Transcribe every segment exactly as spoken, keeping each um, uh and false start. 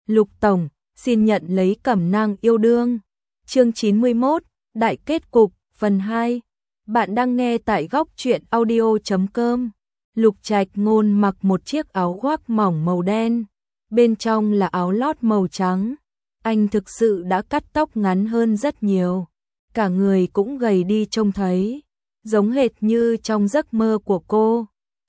Lục Tổng, xin nhận lấy cẩm nang yêu đương. Chương chín mươi mốt, Đại kết cục, phần hai. Bạn đang nghe tại góc truyện audio chấm com. Lục Trạch Ngôn mặc một chiếc áo khoác mỏng màu đen, bên trong là áo lót màu trắng. Anh thực sự đã cắt tóc ngắn hơn rất nhiều, cả người cũng gầy đi trông thấy giống hệt như trong giấc mơ của cô,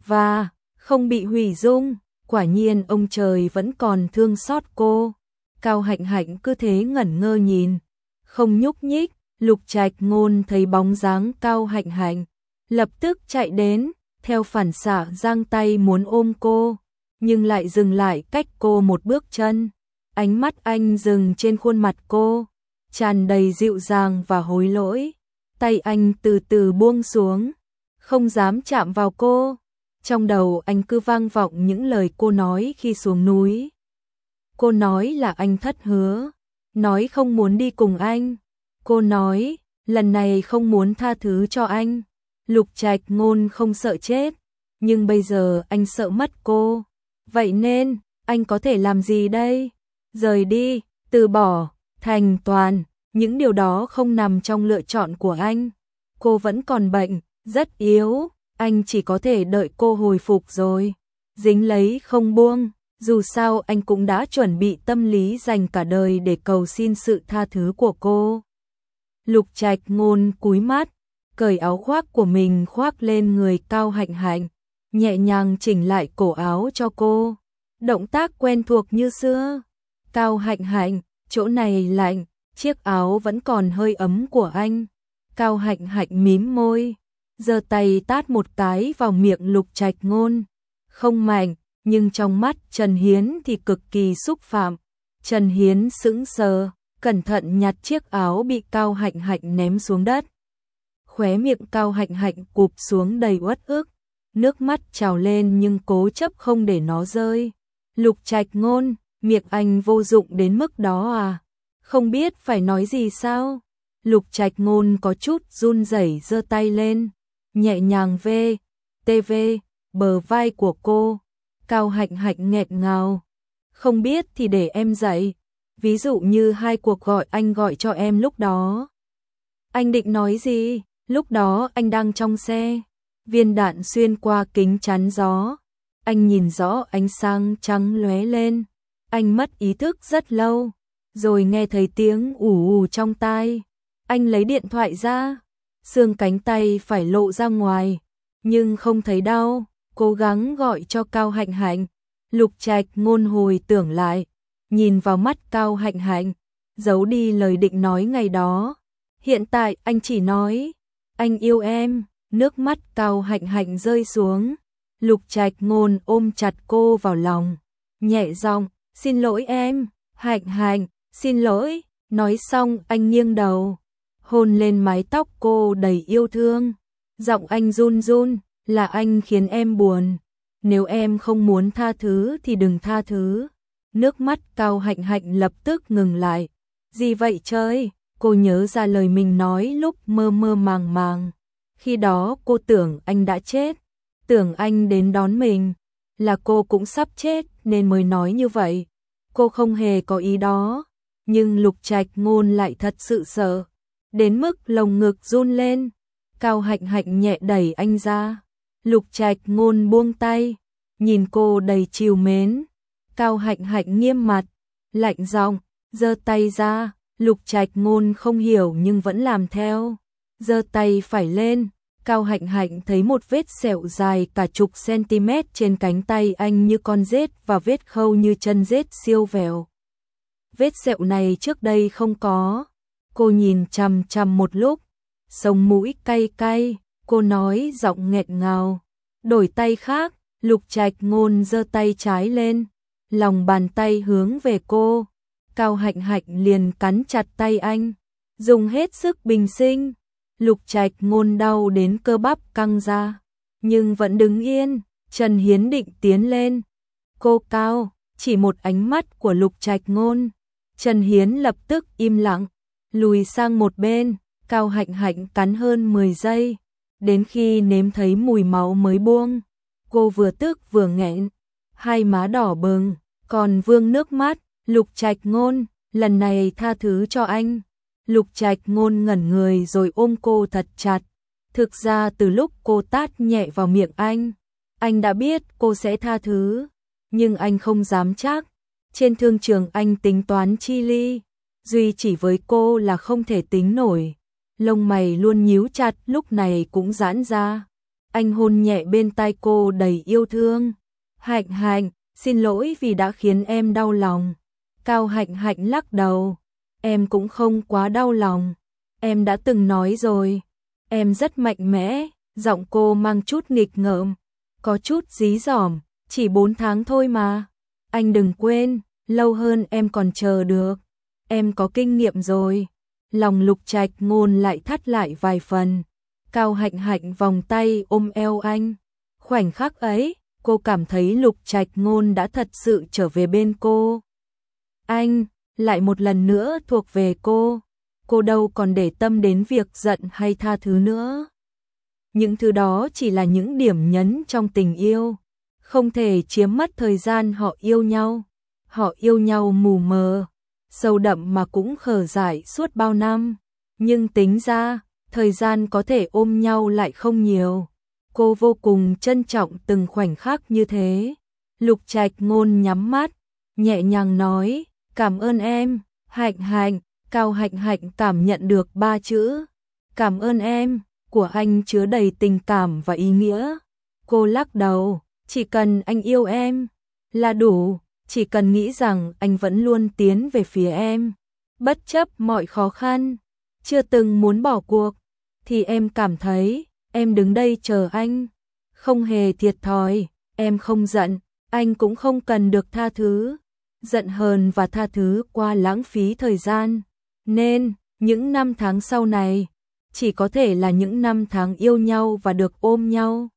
và không bị hủy dung. Quả nhiên ông trời vẫn còn thương xót cô. Cao Hạnh Hạnh cứ thế ngẩn ngơ nhìn, không nhúc nhích. Lục Trạch Ngôn thấy bóng dáng Cao Hạnh Hạnh, lập tức chạy đến, theo phản xạ giang tay muốn ôm cô, nhưng lại dừng lại cách cô một bước chân. Ánh mắt anh dừng trên khuôn mặt cô, tràn đầy dịu dàng và hối lỗi. Tay anh từ từ buông xuống, không dám chạm vào cô. Trong đầu anh cứ vang vọng những lời cô nói khi xuống núi. Cô nói là anh thất hứa, nói không muốn đi cùng anh. Cô nói lần này không muốn tha thứ cho anh. Lục Trạch Ngôn không sợ chết, nhưng bây giờ anh sợ mất cô. Vậy nên, anh có thể làm gì đây? Rời đi, từ bỏ, thành toàn, những điều đó không nằm trong lựa chọn của anh. Cô vẫn còn bệnh, rất yếu, anh chỉ có thể đợi cô hồi phục rồi dính lấy không buông. Dù sao anh cũng đã chuẩn bị tâm lý dành cả đời để cầu xin sự tha thứ của cô. Lục Trạch Ngôn cúi mắt, cởi áo khoác của mình khoác lên người Cao Hạnh Hạnh, nhẹ nhàng chỉnh lại cổ áo cho cô. Động tác quen thuộc như xưa. Cao Hạnh Hạnh, chỗ này lạnh, chiếc áo vẫn còn hơi ấm của anh. Cao Hạnh Hạnh mím môi, giơ tay tát một cái vào miệng Lục Trạch Ngôn. Không mạnh, nhưng trong mắt Trần Hiến thì cực kỳ xúc phạm. Trần Hiến sững sờ, cẩn thận nhặt chiếc áo bị Cao Hạnh Hạnh ném xuống đất. Khóe miệng Cao Hạnh Hạnh cụp xuống đầy uất ức, nước mắt trào lên nhưng cố chấp không để nó rơi. Lục Trạch Ngôn, miệng anh vô dụng đến mức đó à? Không biết phải nói gì sao? Lục Trạch Ngôn có chút run rẩy giơ tay lên, nhẹ nhàng vê, tê vê, bờ vai của cô. Cao Hạnh Hạnh nghẹn ngào. Không biết thì để em dạy. Ví dụ như hai cuộc gọi anh gọi cho em lúc đó. Anh định nói gì? Lúc đó anh đang trong xe. Viên đạn xuyên qua kính chắn gió. Anh nhìn rõ ánh sáng trắng lóe lên. Anh mất ý thức rất lâu, rồi nghe thấy tiếng ù ù trong tai. Anh lấy điện thoại ra, xương cánh tay phải lộ ra ngoài, nhưng không thấy đau. Cố gắng gọi cho Cao Hạnh Hạnh. Lục Trạch Ngôn hồi tưởng lại, nhìn vào mắt Cao Hạnh Hạnh, giấu đi lời định nói ngày đó. Hiện tại anh chỉ nói, anh yêu em. Nước mắt Cao Hạnh Hạnh rơi xuống. Lục Trạch Ngôn ôm chặt cô vào lòng, nhẹ giọng, xin lỗi em, Hạnh Hạnh, xin lỗi. Nói xong anh nghiêng đầu, hôn lên mái tóc cô đầy yêu thương. Giọng anh run run, là anh khiến em buồn. Nếu em không muốn tha thứ thì đừng tha thứ. Nước mắt Cao Hạnh Hạnh lập tức ngừng lại. Gì vậy trời? Cô nhớ ra lời mình nói lúc mơ mơ màng màng. Khi đó cô tưởng anh đã chết, tưởng anh đến đón mình, là cô cũng sắp chết nên mới nói như vậy. Cô không hề có ý đó, nhưng Lục Trạch Ngôn lại thật sự sợ, đến mức lồng ngực run lên. Cao Hạnh Hạnh nhẹ đẩy anh ra. Lục Trạch Ngôn buông tay, nhìn cô đầy trìu mến. Cao Hạnh Hạnh nghiêm mặt, lạnh giọng, giơ tay ra. Lục Trạch Ngôn không hiểu nhưng vẫn làm theo, giơ tay phải lên. Cao Hạnh Hạnh thấy một vết sẹo dài cả chục cm trên cánh tay anh như con rết, và vết khâu như chân rết siêu vẹo. Vết sẹo này trước đây không có. Cô nhìn chằm chằm một lúc, sống mũi cay cay. Cô nói giọng nghẹn ngào, đổi tay khác. Lục Trạch Ngôn giơ tay trái lên, lòng bàn tay hướng về cô. Cao Hạnh Hạnh liền cắn chặt tay anh, dùng hết sức bình sinh. Lục Trạch Ngôn đau đến cơ bắp căng ra, nhưng vẫn đứng yên. Trần Hiến định tiến lên. Cô Cao, chỉ một ánh mắt của Lục Trạch Ngôn, Trần Hiến lập tức im lặng, lùi sang một bên. Cao Hạnh Hạnh cắn hơn mười giây, đến khi nếm thấy mùi máu mới buông. Cô vừa tức vừa nghẹn, hai má đỏ bừng, còn vương nước mắt. Lục Trạch Ngôn, lần này tha thứ cho anh. Lục Trạch Ngôn ngẩn người rồi ôm cô thật chặt. Thực ra từ lúc cô tát nhẹ vào miệng anh, anh đã biết cô sẽ tha thứ, nhưng anh không dám chắc. Trên thương trường anh tính toán chi ly, duy chỉ với cô là không thể tính nổi. Lông mày luôn nhíu chặt lúc này cũng giãn ra. Anh hôn nhẹ bên tai cô đầy yêu thương. Hạnh Hạnh, xin lỗi vì đã khiến em đau lòng. Cao Hạnh Hạnh lắc đầu. Em cũng không quá đau lòng. Em đã từng nói rồi. Em rất mạnh mẽ. Giọng cô mang chút nghịch ngợm, có chút dí dỏm. Chỉ bốn tháng thôi mà. Anh đừng quên, lâu hơn em còn chờ được. Em có kinh nghiệm rồi. Lòng Lục Trạch Ngôn lại thắt lại vài phần. Cao Hạnh Hạnh vòng tay ôm eo anh. Khoảnh khắc ấy, cô cảm thấy Lục Trạch Ngôn đã thật sự trở về bên cô. Anh, lại một lần nữa thuộc về cô. Cô đâu còn để tâm đến việc giận hay tha thứ nữa. Những thứ đó chỉ là những điểm nhấn trong tình yêu. Không thể chiếm mất thời gian họ yêu nhau. Họ yêu nhau mù mờ, sâu đậm mà cũng khờ dại suốt bao năm. Nhưng tính ra, thời gian có thể ôm nhau lại không nhiều. Cô vô cùng trân trọng từng khoảnh khắc như thế. Lục Trạch Ngôn nhắm mắt, nhẹ nhàng nói, cảm ơn em, Hạnh Hạnh. Cao Hạnh Hạnh cảm nhận được ba chữ, cảm ơn em, của anh chứa đầy tình cảm và ý nghĩa. Cô lắc đầu, chỉ cần anh yêu em là đủ, chỉ cần nghĩ rằng anh vẫn luôn tiến về phía em, bất chấp mọi khó khăn, chưa từng muốn bỏ cuộc, thì em cảm thấy em đứng đây chờ anh, không hề thiệt thòi. Em không giận, anh cũng không cần được tha thứ. Giận hờn và tha thứ qua lãng phí thời gian. Nên, những năm tháng sau này, chỉ có thể là những năm tháng yêu nhau và được ôm nhau.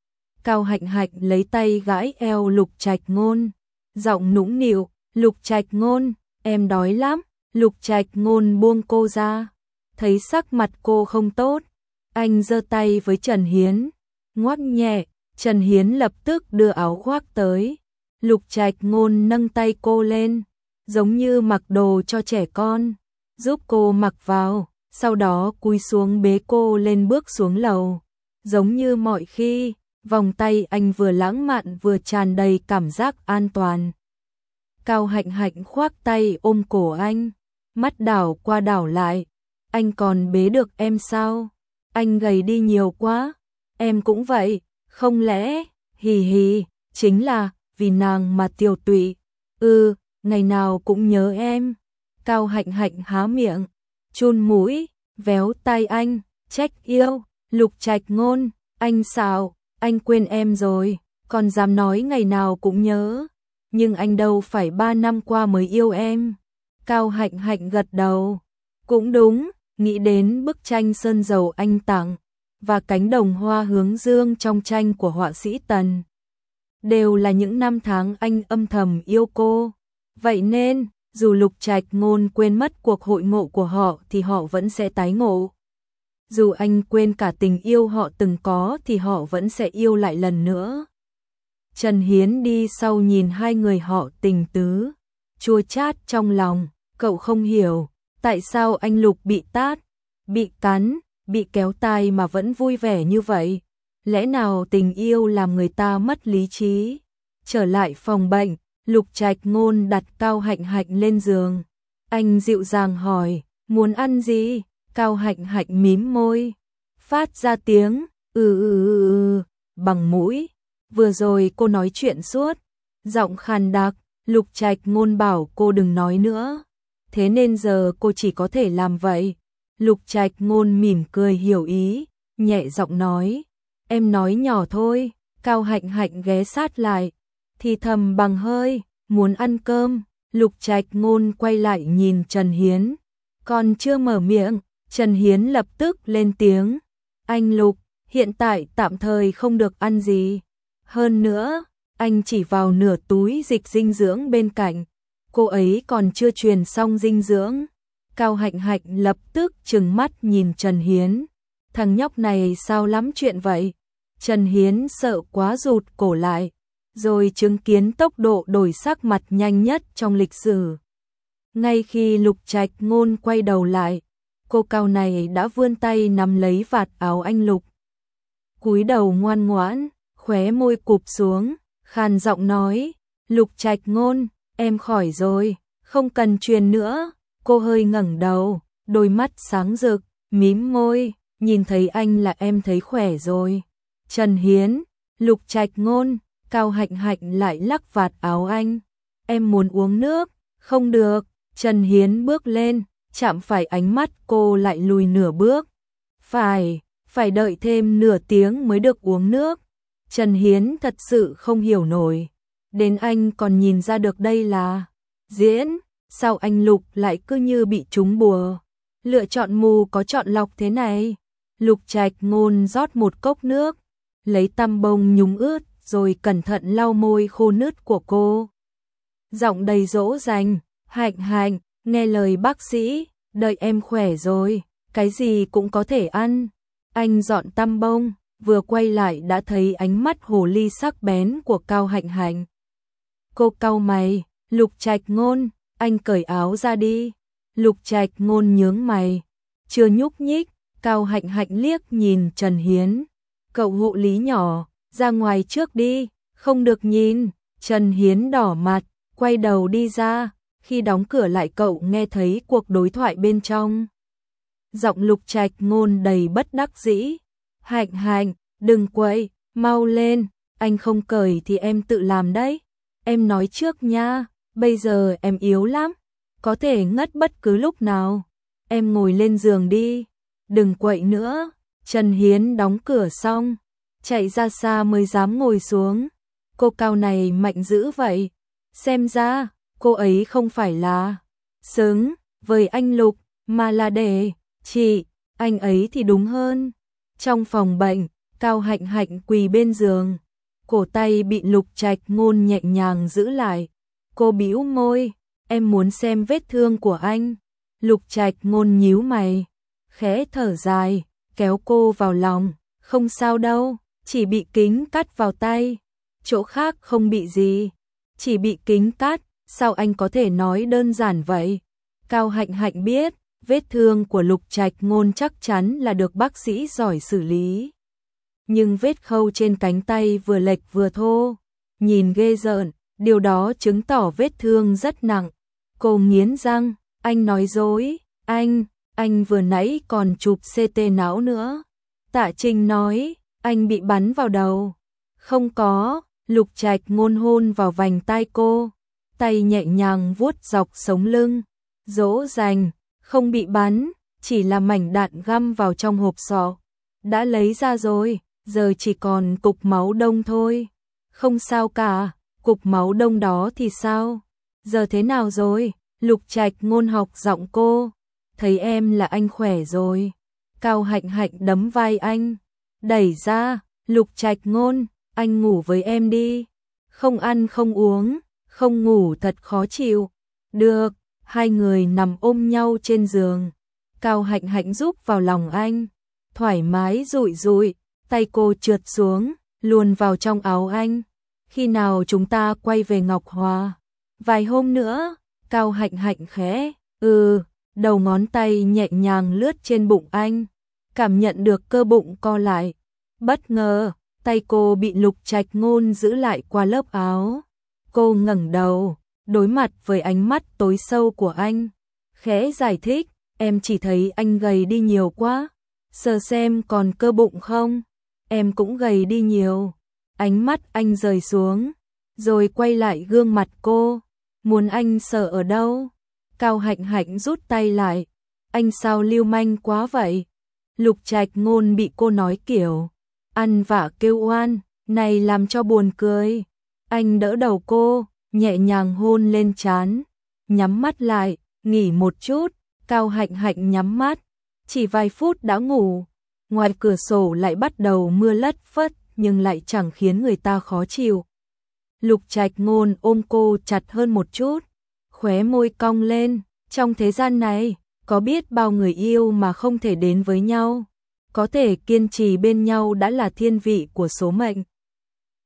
Cao Hạnh Hạnh lấy tay gãi eo Lục Trạch Ngôn, giọng nũng nịu, Lục Trạch Ngôn, em đói lắm. Lục Trạch Ngôn buông cô ra, thấy sắc mặt cô không tốt. Anh giơ tay với Trần Hiến, ngoắc nhẹ, Trần Hiến lập tức đưa áo khoác tới. Lục Trạch Ngôn nâng tay cô lên, giống như mặc đồ cho trẻ con, giúp cô mặc vào, sau đó cúi xuống bế cô lên bước xuống lầu. Giống như mọi khi, vòng tay anh vừa lãng mạn vừa tràn đầy cảm giác an toàn. Cao Hạnh Hạnh khoác tay ôm cổ anh, mắt đảo qua đảo lại. Anh còn bế được em sao? Anh gầy đi nhiều quá. Em cũng vậy, không lẽ? Hì hì, chính là vì nàng mà tiêu tụy. Ừ, ngày nào cũng nhớ em. Cao Hạnh Hạnh há miệng, chun mũi, véo tay anh, trách yêu. Lục Trạch Ngôn, anh xạo, anh quên em rồi, còn dám nói ngày nào cũng nhớ. Nhưng anh đâu phải ba năm qua mới yêu em. Cao Hạnh Hạnh gật đầu. Cũng đúng, nghĩ đến bức tranh sơn dầu anh tặng và cánh đồng hoa hướng dương trong tranh của họa sĩ Tần. Đều là những năm tháng anh âm thầm yêu cô. Vậy nên, dù Lục Trạch Ngôn quên mất cuộc hội ngộ của họ thì họ vẫn sẽ tái ngộ. Dù anh quên cả tình yêu họ từng có thì họ vẫn sẽ yêu lại lần nữa. Trần Hiến đi sau nhìn hai người họ tình tứ, chua chát trong lòng. Cậu không hiểu tại sao anh Lục bị tát, bị cắn, bị kéo tai mà vẫn vui vẻ như vậy. Lẽ nào tình yêu làm người ta mất lý trí? Trở lại phòng bệnh, Lục Trạch Ngôn đặt Cao Hạnh Hạnh lên giường. Anh dịu dàng hỏi, muốn ăn gì? Cao Hạnh Hạnh mím môi, phát ra tiếng ừ ừ ừ ừ bằng mũi. Vừa rồi cô nói chuyện suốt, giọng khàn đặc. Lục Trạch Ngôn bảo cô đừng nói nữa, thế nên giờ cô chỉ có thể làm vậy. Lục Trạch Ngôn mỉm cười hiểu ý, nhẹ giọng nói, em nói nhỏ thôi. Cao Hạnh Hạnh ghé sát lại, thì thầm bằng hơi, muốn ăn cơm. Lục Trạch Ngôn quay lại nhìn Trần Hiến, còn chưa mở miệng, Trần Hiến lập tức lên tiếng, anh Lục, hiện tại tạm thời không được ăn gì. Hơn nữa, anh chỉ vào nửa túi dịch dinh dưỡng bên cạnh, cô ấy còn chưa truyền xong dinh dưỡng. Cao Hạnh Hạnh lập tức trừng mắt nhìn Trần Hiến, thằng nhóc này sao lắm chuyện vậy? Trần Hiến sợ quá rụt cổ lại, rồi chứng kiến tốc độ đổi sắc mặt nhanh nhất trong lịch sử. Ngay khi Lục Trạch Ngôn quay đầu lại, cô cao này đã vươn tay nắm lấy vạt áo anh Lục. Cúi đầu ngoan ngoãn, khóe môi cụp xuống, khàn giọng nói, Lục Trạch Ngôn, em khỏi rồi, không cần truyền nữa. Cô hơi ngẩng đầu, đôi mắt sáng rực, mím môi, nhìn thấy anh là em thấy khỏe rồi. Trần Hiến, Lục Trạch Ngôn, Cao Hạnh Hạnh lại lắc vạt áo anh. Em muốn uống nước, không được. Trần Hiến bước lên, chạm phải ánh mắt cô lại lùi nửa bước. Phải, phải đợi thêm nửa tiếng mới được uống nước. Trần Hiến thật sự không hiểu nổi. Đến anh còn nhìn ra được đây là diễn, sao anh Lục lại cứ như bị trúng bùa. Lựa chọn mù có chọn lọc thế này. Lục Trạch Ngôn rót một cốc nước, lấy tăm bông nhúng ướt rồi cẩn thận lau môi khô nứt của cô. Giọng đầy dỗ dành, Hạnh Hạnh, nghe lời bác sĩ, đợi em khỏe rồi, cái gì cũng có thể ăn. Anh dọn tăm bông, vừa quay lại đã thấy ánh mắt hồ ly sắc bén của Cao Hạnh Hạnh. Cô cau mày, Lục Trạch Ngôn, anh cởi áo ra đi. Lục Trạch Ngôn nhướng mày, chưa nhúc nhích. Cao Hạnh Hạnh liếc nhìn Trần Hiến, cậu hộ lý nhỏ, ra ngoài trước đi, không được nhìn. Trần Hiến đỏ mặt, quay đầu đi ra, khi đóng cửa lại cậu nghe thấy cuộc đối thoại bên trong. Giọng Lục Trạch Ngôn đầy bất đắc dĩ, Hạnh Hạnh, đừng quậy, mau lên, anh không cởi thì em tự làm đấy. Em nói trước nha, bây giờ em yếu lắm, có thể ngất bất cứ lúc nào. Em ngồi lên giường đi, đừng quậy nữa. Trần Hiến đóng cửa xong, chạy ra xa mới dám ngồi xuống. Cô Cao này mạnh dữ vậy, xem ra cô ấy không phải là xứng với anh Lục, mà là để chị anh ấy thì đúng hơn. Trong phòng bệnh, Cao Hạnh Hạnh quỳ bên giường, cổ tay bị Lục Trạch Ngôn nhẹ nhàng giữ lại. Cô bĩu môi, em muốn xem vết thương của anh. Lục Trạch Ngôn nhíu mày, khẽ thở dài, kéo cô vào lòng, không sao đâu, chỉ bị kính cắt vào tay, chỗ khác không bị gì, chỉ bị kính cắt, sao anh có thể nói đơn giản vậy? Cao Hạnh Hạnh biết, vết thương của Lục Trạch Ngôn chắc chắn là được bác sĩ giỏi xử lý. Nhưng vết khâu trên cánh tay vừa lệch vừa thô, nhìn ghê rợn, điều đó chứng tỏ vết thương rất nặng. Cô nghiến răng, anh nói dối, anh, anh vừa nãy còn chụp xê tê não nữa. Tạ Trinh nói, anh bị bắn vào đầu. Không có. Lục Trạch Ngôn hôn vào vành tai cô, tay nhẹ nhàng vuốt dọc sống lưng, dỗ dành, không bị bắn, chỉ là mảnh đạn găm vào trong hộp sọ. Đã lấy ra rồi, giờ chỉ còn cục máu đông thôi. Không sao cả, cục máu đông đó thì sao? Giờ thế nào rồi? Lục Trạch Ngôn học giọng cô, thấy em là anh khỏe rồi. Cao Hạnh Hạnh đấm vai anh, đẩy ra, Lục Trạch Ngôn, anh ngủ với em đi. Không ăn không uống, không ngủ thật khó chịu. Được, hai người nằm ôm nhau trên giường. Cao Hạnh Hạnh giúp vào lòng anh, thoải mái dụi dụi, tay cô trượt xuống, luồn vào trong áo anh. Khi nào chúng ta quay về Ngọc Hòa? Vài hôm nữa. Cao Hạnh Hạnh khẽ, ừ, đầu ngón tay nhẹ nhàng lướt trên bụng anh, cảm nhận được cơ bụng co lại. Bất ngờ, tay cô bị Lục Trạch Ngôn giữ lại qua lớp áo. Cô ngẩng đầu, đối mặt với ánh mắt tối sâu của anh, khẽ giải thích, em chỉ thấy anh gầy đi nhiều quá, sờ xem còn cơ bụng không, em cũng gầy đi nhiều. Ánh mắt anh rời xuống, rồi quay lại gương mặt cô, muốn anh sờ ở đâu? Cao Hạnh Hạnh rút tay lại, anh sao lưu manh quá vậy? Lục Trạch Ngôn bị cô nói kiểu ăn vạ kêu oan, này làm cho buồn cười. Anh đỡ đầu cô, nhẹ nhàng hôn lên trán, nhắm mắt lại, nghỉ một chút. Cao Hạnh Hạnh nhắm mắt, chỉ vài phút đã ngủ. Ngoài cửa sổ lại bắt đầu mưa lất phất, nhưng lại chẳng khiến người ta khó chịu. Lục Trạch Ngôn ôm cô chặt hơn một chút, khóe môi cong lên, trong thế gian này, có biết bao người yêu mà không thể đến với nhau, có thể kiên trì bên nhau đã là thiên vị của số mệnh.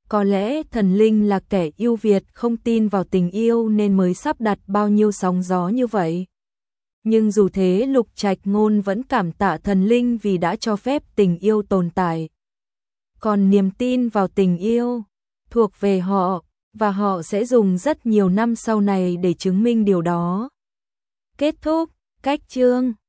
Có lẽ thần linh là kẻ ưu việt không tin vào tình yêu nên mới sắp đặt bao nhiêu sóng gió như vậy. Nhưng dù thế Lục Trạch Ngôn vẫn cảm tạ thần linh vì đã cho phép tình yêu tồn tại. Còn niềm tin vào tình yêu thuộc về họ, và họ sẽ dùng rất nhiều năm sau này để chứng minh điều đó. Kết thúc, cách chương.